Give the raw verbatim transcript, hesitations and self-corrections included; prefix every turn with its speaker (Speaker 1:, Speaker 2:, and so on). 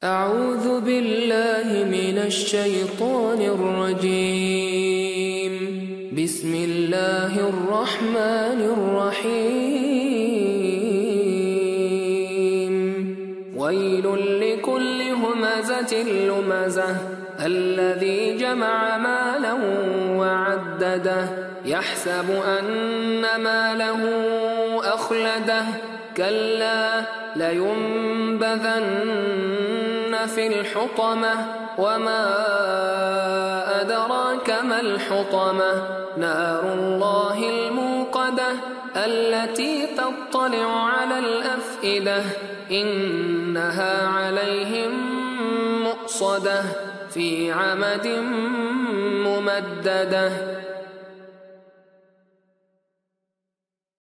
Speaker 1: أعوذ بالله من الشيطان الرجيم. بسم الله الرحمن الرحيم. ويل لكل همزة لمزة الذي جمع مالا وعدده يحسب أن ماله أخلده كلا لينبذن في الحطمة وما أدراك ما الحطمة نار الله الموقدة التي تطلع على الأفئدة إنها عليهم مؤصدة في عمد ممددة.